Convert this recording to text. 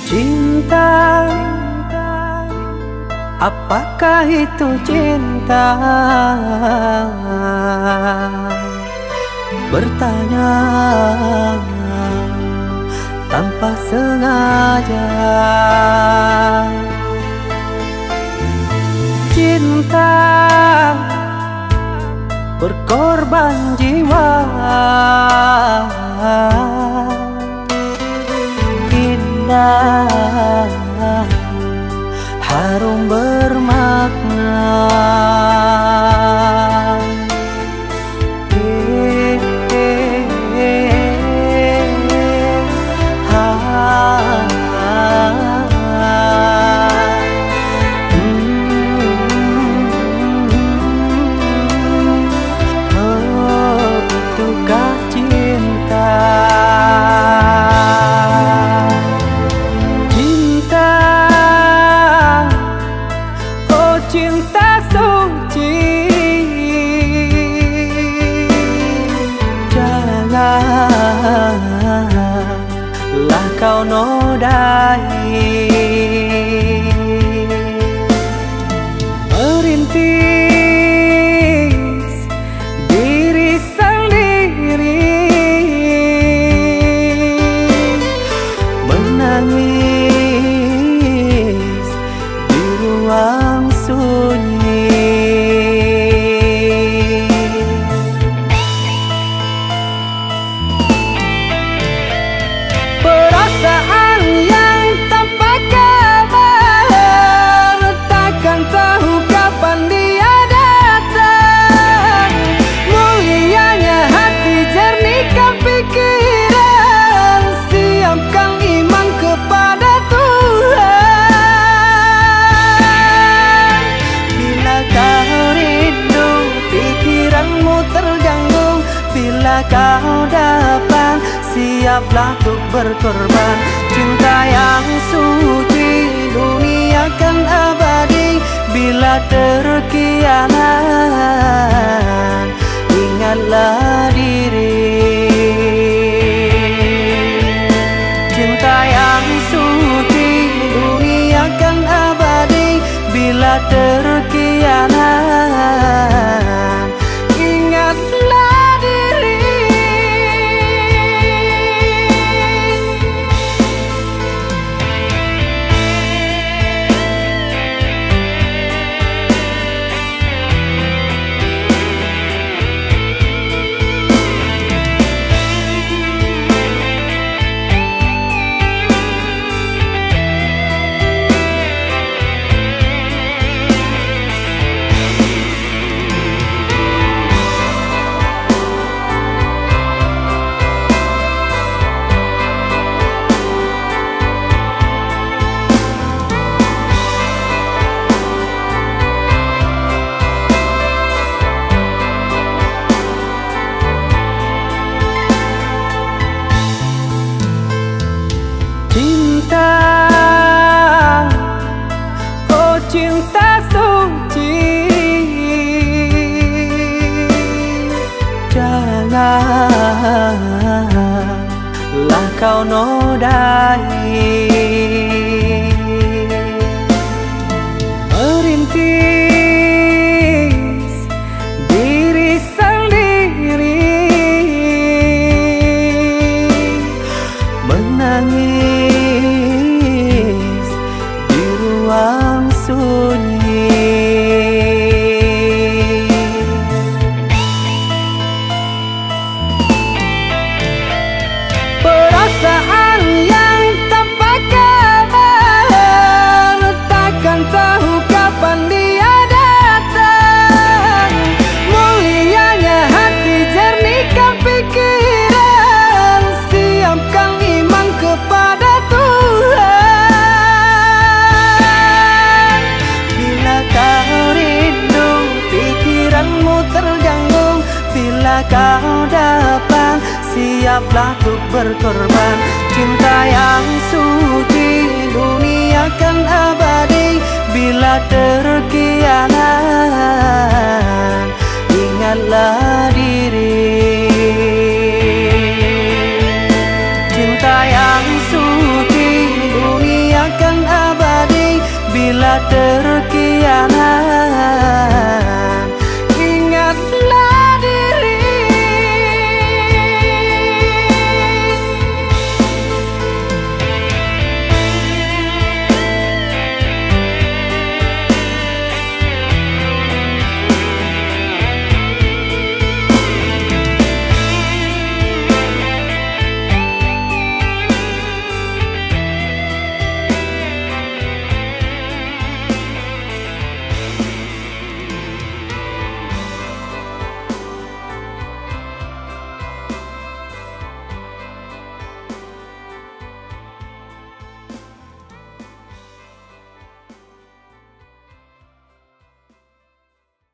Cinta, apakah itu cinta? Bertanya tanpa sengaja. Cinta berkorban jiwa, indah, harum bermakna. Itukah cinta? Cinta, oh cinta suci, janganlah kau nodai. Merintis diri sendiri, menangis di ruang sunyi. Perasaan yang tanpa kabar, takkan tahu kapan dia datang. Mulianya hati, jernihkan pikiran, siapkan iman kepada Tuhan. Bila kau rindu, pikiranmu terganggu, bila kau dapat, siaplah untuk berkorban. Cinta yang suci, dunia kan abadi. Bila terkianat, ingatlah diri. Cinta yang suci, dunia kan abadi. Bila terkianat, ingatlah diri. Cinta, oh cinta suci, janganlah kau nodai. Merintis diri sendiri, menangis di ruang sunyi. Perasaan yang tanpa kabar, takkan tahu kapan dia datang. Mulianya hati, jernihkan pikiran, siapkan iman kepada Tuhan. Bila kau rindu, pikiranmu terganggu, bila kau dapat, siaplah untuk berkorban. Cinta yang suci, dunia kan abadi. Bila terkianat,